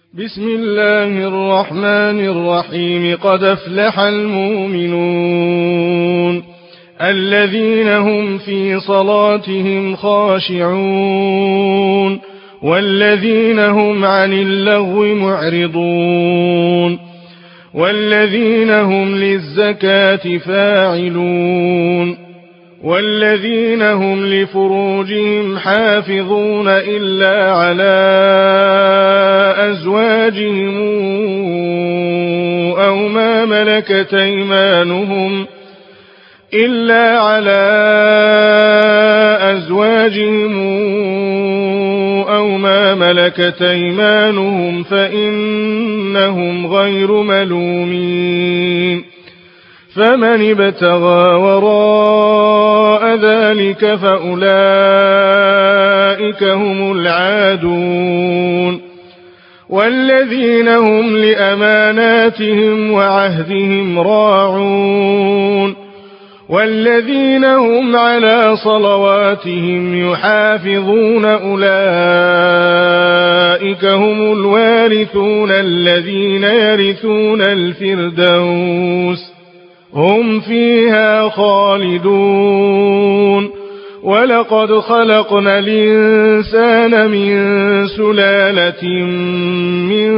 بسم الله الرحمن الرحيم. قد أفلح المؤمنون الذين هم في صلاتهم خاشعون والذين هم عن اللغو معرضون والذين هم للزكاة فاعلون والذين هم لفروجهم حافظون إلا على أزواجهم أو ما ملكت أيمانهم فإنهم غير ملومين. فمن ابتغى وراء ذلك فأولئك هم العادون. والذين هم لأماناتهم وعهدهم راعون والذين هم على صلواتهم يحافظون أولئك هم الوارثون الذين يرثون الفردوس هم فيها خالدون. ولقد خلقنا الإنسان من سلالة من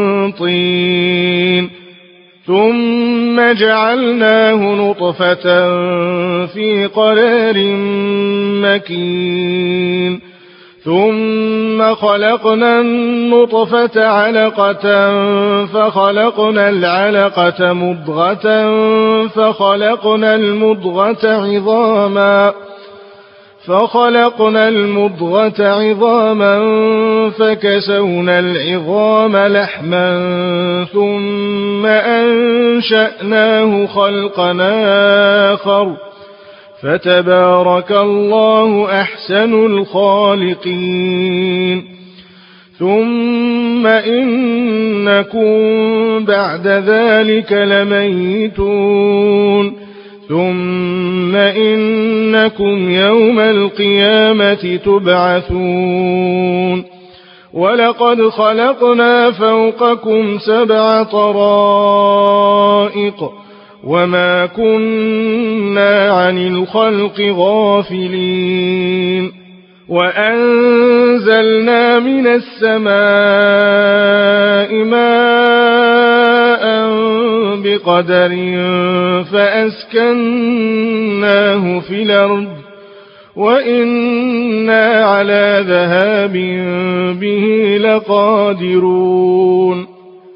طين ثم جعلناه نطفة في قرار مكين ثم خلقنا النطفة علقة فخلقنا العلقة مضغة فخلقنا المضغة عظاما فكسونا العظام لحما ثم أنشأناه خلقا آخر فتبارك الله أحسن الخالقين. ثم إنكم بعد ذلك لميتون ثم إنكم يوم القيامة تبعثون. ولقد خلقنا فوقكم 7 طرائق وما كنا عن الخلق غافلين. وأنزلنا من السماء ماء بقدر فأسكناه في الأرض وإنا على ذهاب به لقادرون.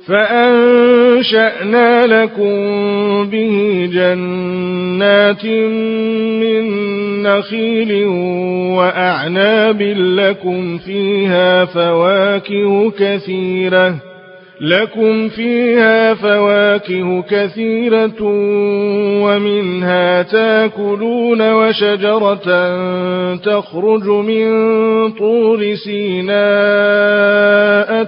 فأنشأنا لكم به جنات من نخيل وأعناب لكم فيها فواكه كثيرة ومنها تاكلون وشجرة تخرج من طور سيناء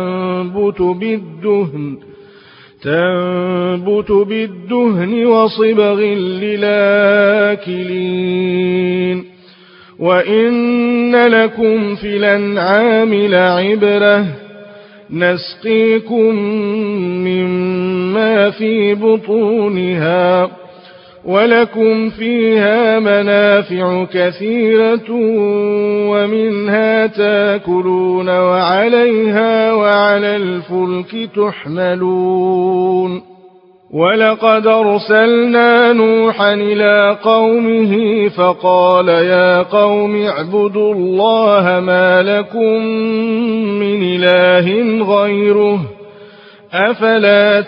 تنبت بالدهن وصبغ للآكلين. وإن لكم في الأنعام لعبرة نسقيكم مما في بطونها ولكم فيها منافع كثيرة ومنها تاكلون وعليها وعلى الفلك تحملون. ولقد أرسلنا نوحا إلى قومه فقال يا قوم اعبدوا الله ما لكم من إله غيره أفلا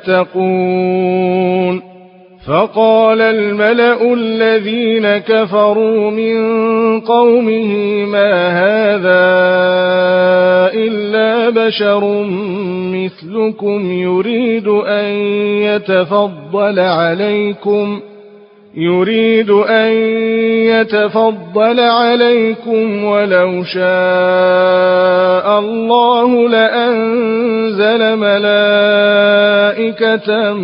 تتقون. فقال الملأ الذين كفروا من قومه ما هذا إلا بشر مثلكم يريد أن يتفضل عليكم ولو شاء الله لأنزل ملائكة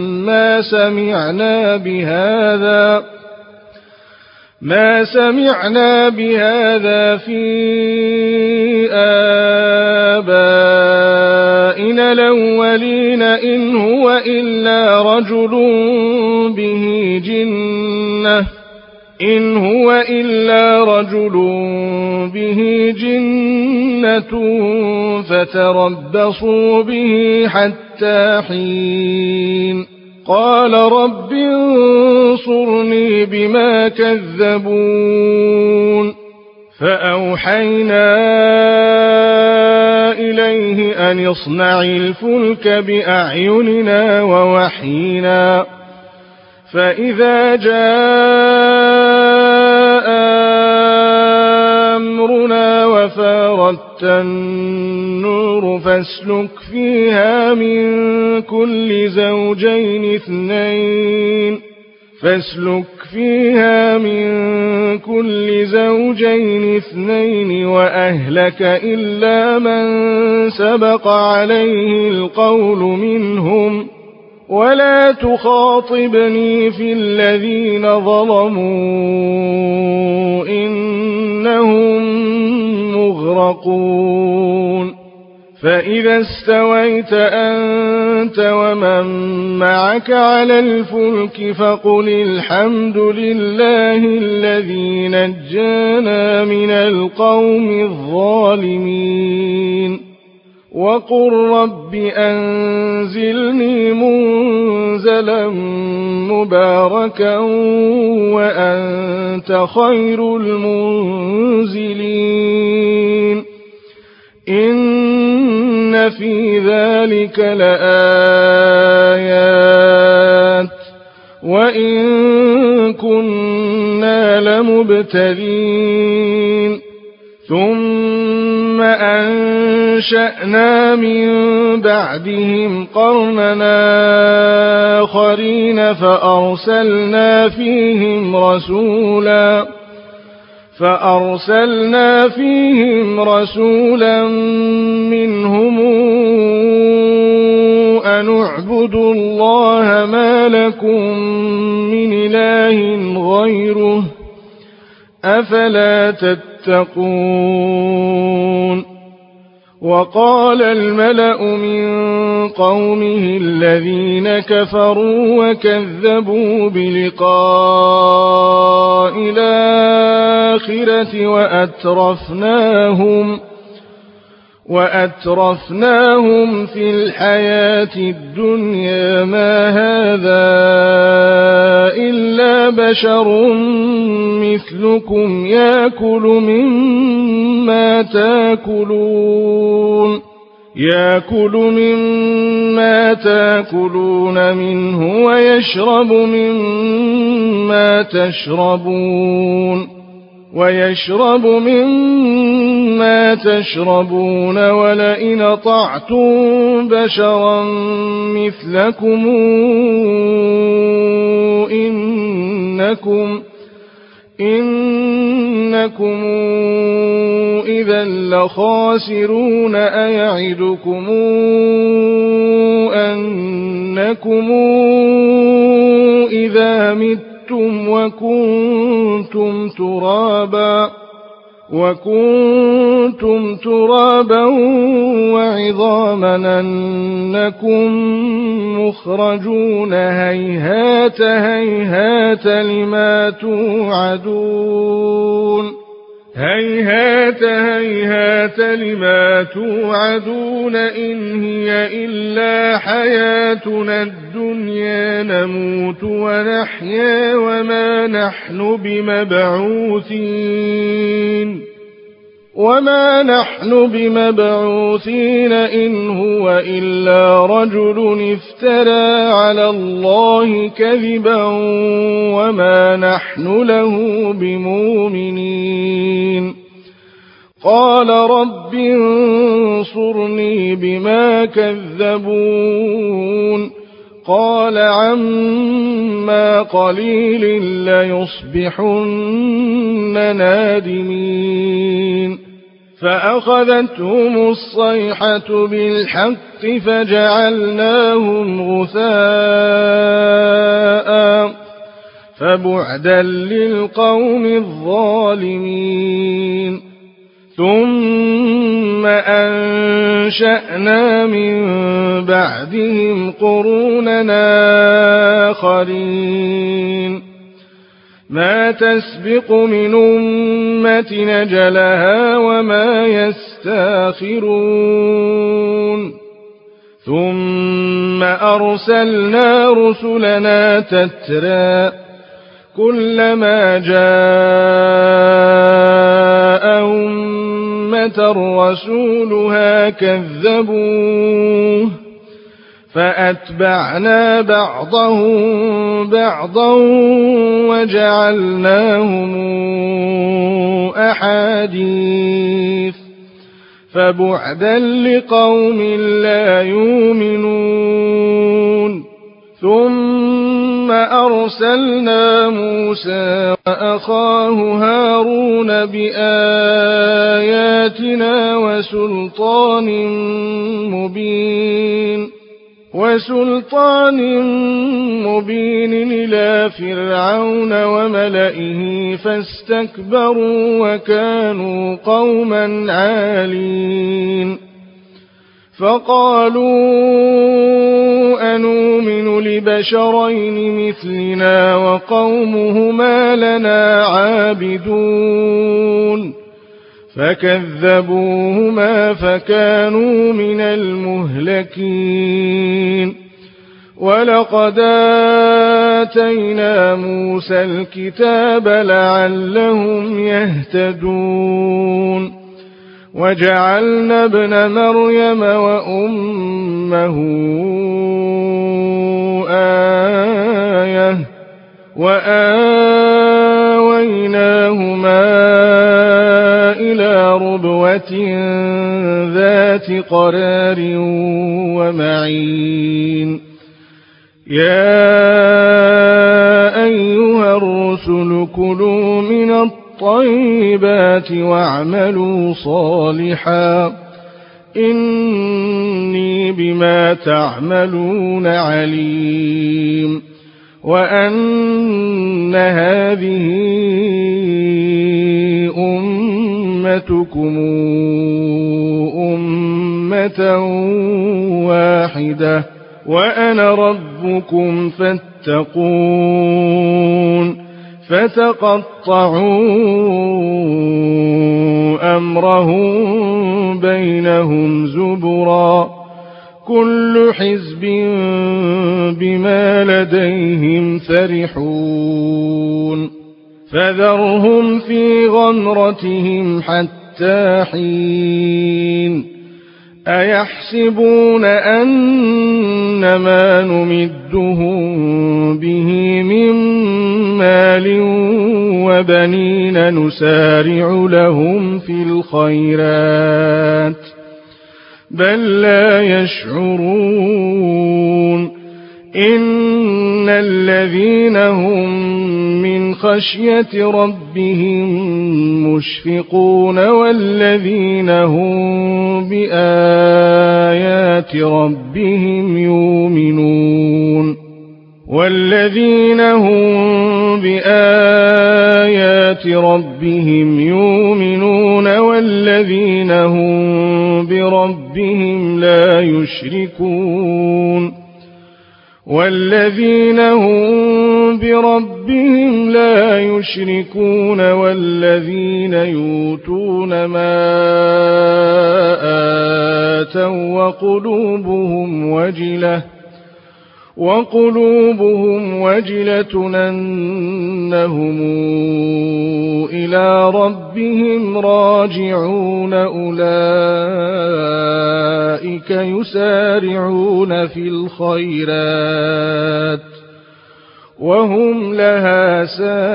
ما سمعنا بهذا، في آبائنا الْمَلَائِنَ الْأَوَّلِينَ إِنْ هُوَ إِلَّا رَجُلٌ بِهِ جِنَّةٌ فَتَرَبَّصُوا بِهِ حَتَّىٰ حِينٍ قَالَ رَبِّ انصُرْنِي بِمَا كَذَّبُونِ فَأَوْحَيْنَا إِلَيْهِ أَنِ اصْنَعِ الْفُلْكَ بِأَعْيُنِنَا وَوَحْيِنَا فَإِذَا جَاءَ أَمْرُنَا وَفَارَتِ النُّورُ فَاسْلُكْ فِيهَا مِن كُلِّ زَوْجَيْنِ اثْنَيْنِ وَأَهْلَكَ إِلَّا مَن سَبَقَ عَلَيْهِ الْقَوْلُ مِنْهُمْ وَلَا تُخَاطِبْنِي فِي الَّذِينَ ظَلَمُوا إِنَّهُم مُّغْرَقُونَ فَإِذَا استويت أنت ومن معك على الفلك فقل الحمد لله الذي نجانا من القوم الظالمين وقل رب أنزلني منزلا مباركا وأنت خير المنزلين إن في ذلك لآيات وإن كنا لمبتلين ثم أنشأنا من بعدهم قرننا آخرين فأرسلنا فيهم رسولا منهم أن اعبدوا الله ما لكم من إله غيره أفلا تتقون وقال الملأ من قومه الذين كفروا وكذبوا بلقاء الآخرة وأترفناهم في الحياة الدنيا ما هذا إلا بشر مثلكم يأكل مما تأكلون منه ويشرب مما تشربون ولئن أطعتم بشرا مثلكم إنكم إذا لخاسرون أيعدكم أنكم إذا متم وكنتم ترابا وعظاما أنكم مخرجون هيهات هيهات لما توعدون إن هي إلا حياتنا الدنيا نموت ونحيا وما نحن بمبعوثين إن هو إلا رجل افترى على الله كذبا وما نحن له بمؤمنين قال رب انصرني بما كذبون قال عما قليل ليصبحن نادمين فأخذتهم الصيحة بالحق فجعلناهم غثاء فبعدا للقوم الظالمين ثم أنشأنا من بعدهم قروننا آخرين ما تسبق من أمة نجلها وما يستاخرون ثم أرسلنا رسلنا تترى كلما جاء أمة رسولها كذبوه فأتبعنا بعضهم بعضا وجعلناهم أحاديث فبعدا لقوم لا يؤمنون ثم أرسلنا موسى وأخاه هارون بآياتنا وسلطان مبين إلى فرعون وملئه فاستكبروا وكانوا قوما عالين فقالوا أنؤمن لبشرين مثلنا وقومهما لنا عابدون فكذبوهما فكانوا من المهلكين ولقد آتينا موسى الكتاب لعلهم يهتدون وجعلنا ابن مريم وأمه آية وآويناهما إلى ربوة ذات قرار ومعين يا أيها الرسل كلوا من الطيبات واعملوا صالحا إني بما تعملون عليم وأن هذه أمتكم أمة واحدة وأنا ربكم فاتقون فتقطعوا أمرهم بينهم زبرا كل حزب بما لديهم فرحون فذرهم في غمرتهم حتى حين أيحسبون أن ما نمدهم به من مال وبنين نسارع لهم في الخيرات بل لا يشعرون إن الذين هم من خشية ربهم مشفقون والذين هم بآيات ربهم يؤمنون والذين هم بآيات ربهم يؤمنون والذين هم بربهم لا يشركون والذين يؤتون ما آتوا وقلوبهم وجلة أنهم إلى ربهم راجعون أولئك يسارعون في الخيرات وهم لها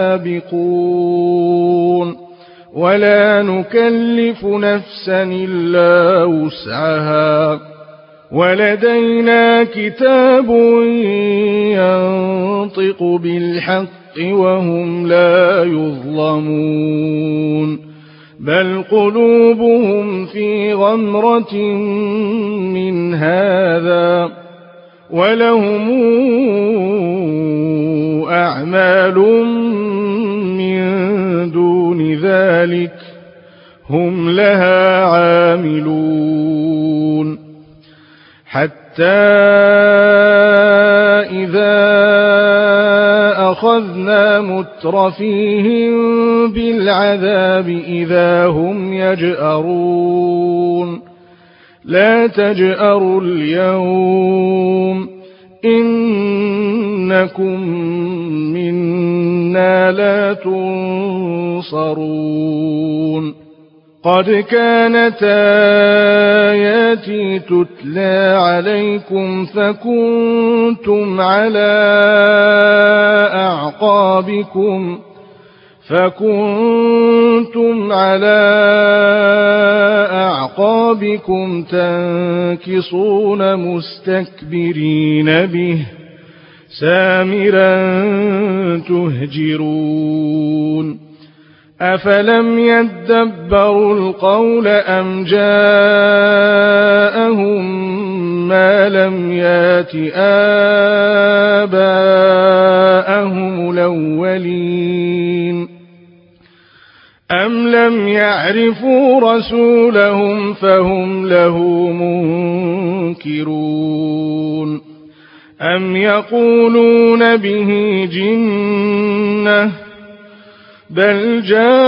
سابقون ولا نكلف نفسا إلا وسعها ولدينا كتاب ينطق بالحق وهم لا يظلمون بل قلوبهم في غمرة من هذا ولهم أعمال من دون ذلك هم لها عاملون حتى إذا أخذنا مترفيهم بالعذاب إذا هم يجأرون لا تجأروا اليوم إنكم منا لا تنصرون قد كانت آياتي تتلى عليكم فكنتم على أعقابكم تنكصون مستكبرين به سامرا تهجرون أفلم يدبروا القول أم جاءهم ما لم يات آباءهم الأولين أم لم يعرفوا رسولهم فهم له منكرون أم يقولون به جنة بل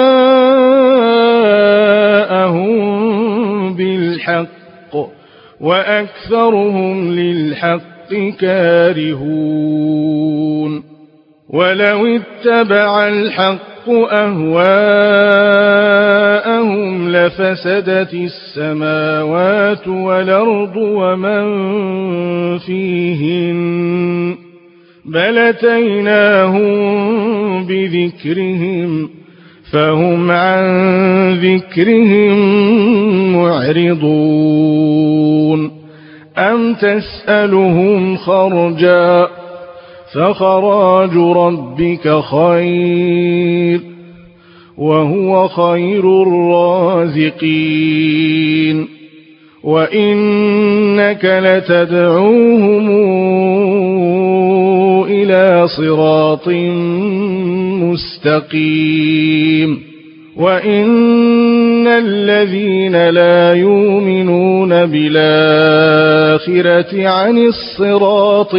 جاءهم بالحق وأكثرهم للحق كارهون ولو اتبع الحق أهواءهم لفسدت السماوات والأرض ومن فيهن بل أتيناهم بذكرهم فهم عن ذكرهم معرضون أم تسألهم خرجا فخراج ربك خير وهو خير الرازقين وإنك لتدعوهم إلى صراط مستقيم وإن الذين لا يؤمنون بالآخرة عن الصراط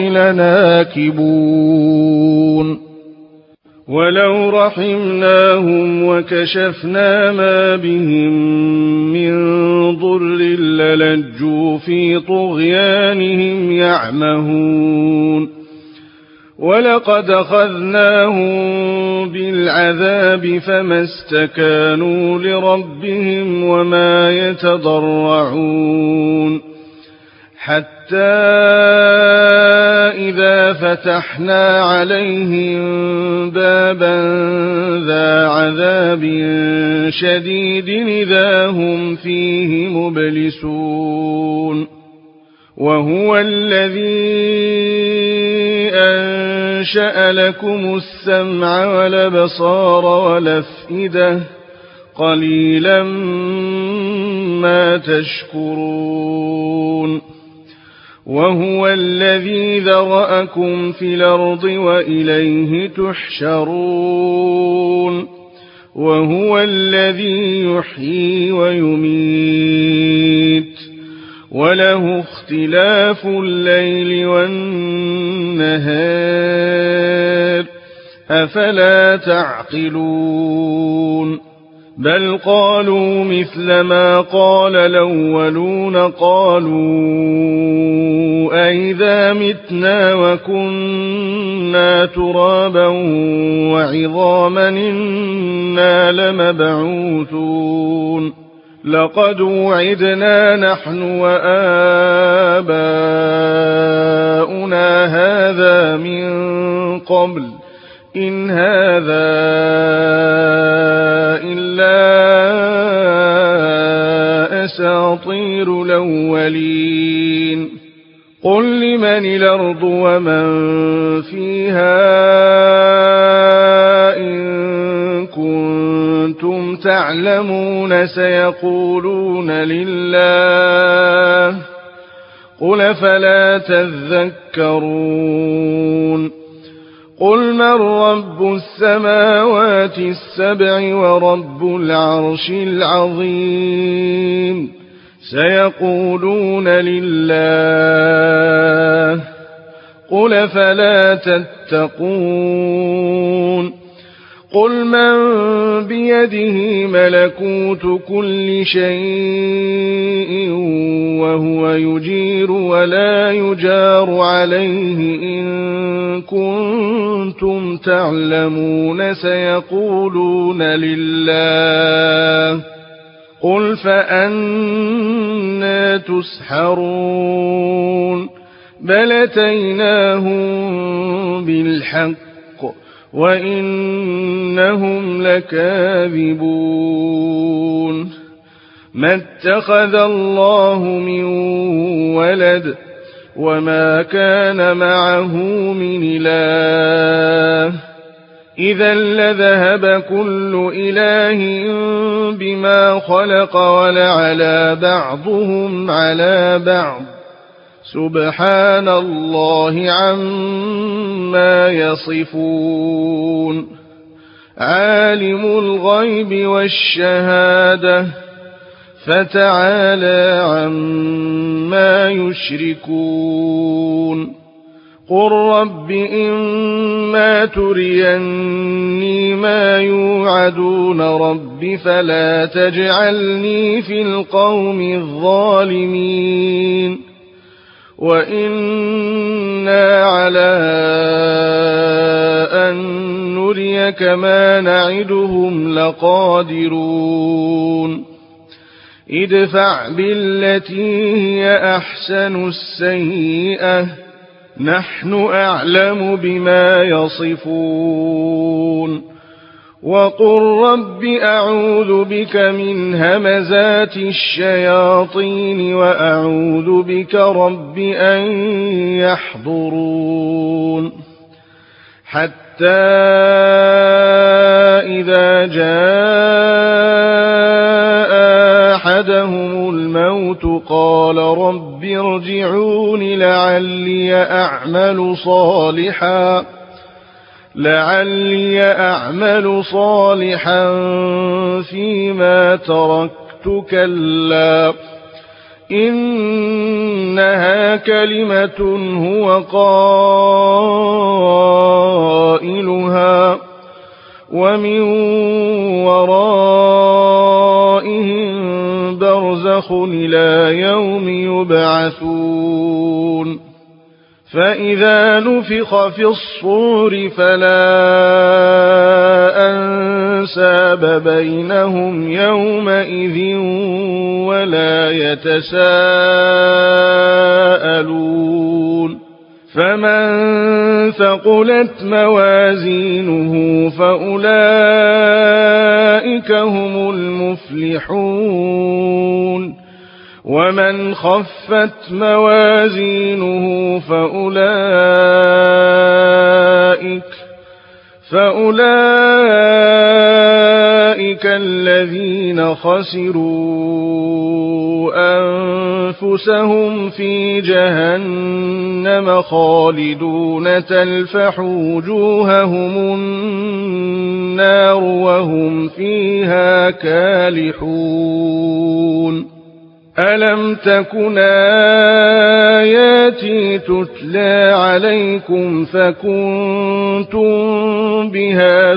لناكبون ولو رحمناهم وكشفنا ما بهم من ضر للجوا في طغيانهم يعمهون ولقد أخذناهم بالعذاب فما استكانوا لربهم وما يتضرعون حتى إذا فتحنا عليهم بابا ذا عذاب شديد إذا هم فيه مبلسون وهو الذي أنشأ لكم السمع والأبصار والأفئدة قليلا ما تشكرون وهو الذي ذرأكم في الأرض وإليه تحشرون وهو الذي يحيي ويميت وله اختلاف الليل والنهار أفلا تعقلون بل قالوا مثل ما قال الأولون قالوا أئذا متنا وكنا ترابا وعظاما إنا لمبعوثون لقد وعدنا نحن وآباؤنا هذا من قبل إن هذا إلا أساطير الأولين قل لمن الأرض ومن فيها إن كنتم تعلمون سيقولون لله قل فلا تذكرون قل من رب السماوات السبع ورب العرش العظيم سيقولون لله قل فلا تتقون قل من بيده ملكوت كل شيء وهو يجير ولا يجار عليه إن كنتم تعلمون سيقولون لله قل فأنى تسحرون بل أتيناهم بالحق وإنهم لكاذبون ما اتخذ الله من ولد وما كان معه من إله إذا لذهب كل إله بما خلق ولعلى بعضهم على بعض سبحان الله عما يصفون عالم الغيب والشهادة فتعالى عما يشركون قل رب إما تريني ما يوعدون رب فلا تجعلني في القوم الظالمين وإنا على أن نريك ما نعدهم لقادرون ادفع بالتي هي أحسن السيئة نحن أعلم بما يصفون وقل رب أعوذ بك من همزات الشياطين وأعوذ بك رب أن يحضرون حتى إذا جاء أحدهم الموت قال رب ارجعون لعلي أعمل صالحا فيما تركت كلا إنها كلمة هو قائلها ومن ورائهم برزخ إلى يوم يبعثون فإذا نفخ في الصور فلا أنساب بينهم يومئذ ولا يتساءلون فمن ثقلت موازينه فأولئك هم المفلحون ومن خفت موازينه فأولئك الذين خسروا أنفسهم في جهنم خالدون تلفح وجوههم النار وهم فيها كالحون ألم تكن آياتي تتلى عليكم فكنتم بها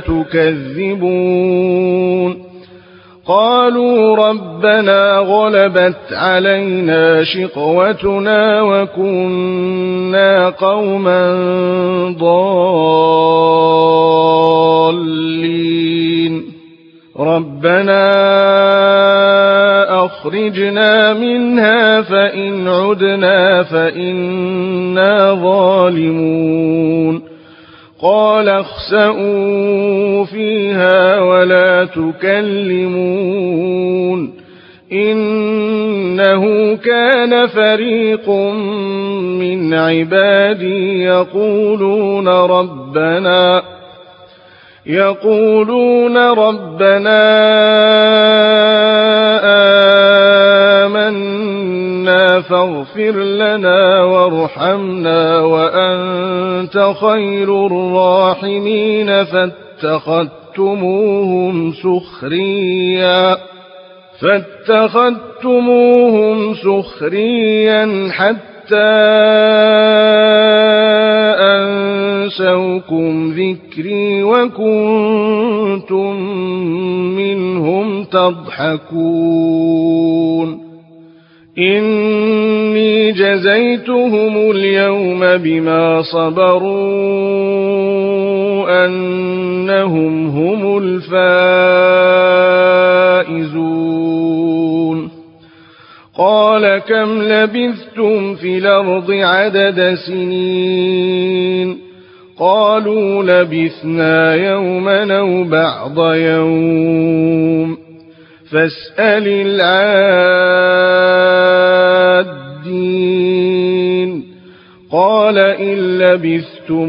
تكذبون قالوا ربنا غلبت علينا شقوتنا وكنا قوما ضالين ربنا أخرجنا منها فإن عدنا فإنا ظالمون قال اخسئوا فيها ولا تكلمون إنه كان فريق من عبادي يقولون ربنا آمنا ربنا فاغفر لنا وارحمنا وأنت خير الراحمين فاتخذتموهم سخريا حتى أنسوكم ذكري وكنتم منهم تضحكون إني جزيتهم اليوم بما صبروا أنهم هم الفائزون قال كم لبثتم في الأرض عدد سنين قالوا لبثنا يوما أو بعض يوم فاسأل العادين قال إن لبثتم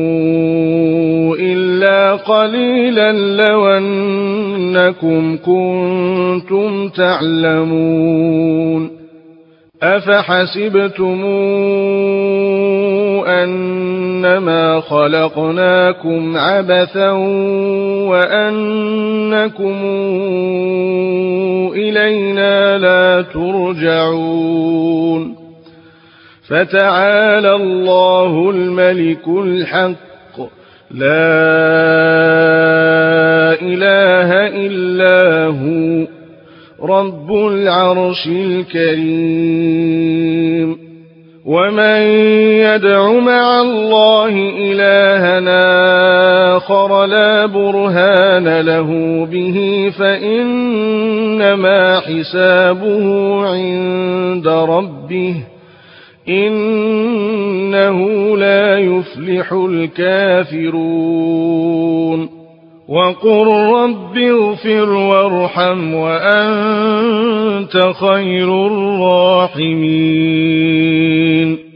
إلا قليلا لو أنكم كنتم تعلمون أفحسبتم أنما خلقناكم عبثا وأنكم إلينا لا ترجعون فتعالى الله الملك الحق لا إله إلا هو رب العرش الكريم ومن يدع مع الله إلهنا آخر لا برهان له به فإنما حسابه عند ربه إنه لا يفلح الكافرون وقل رب اغفر وارحم وأنت خير الراحمين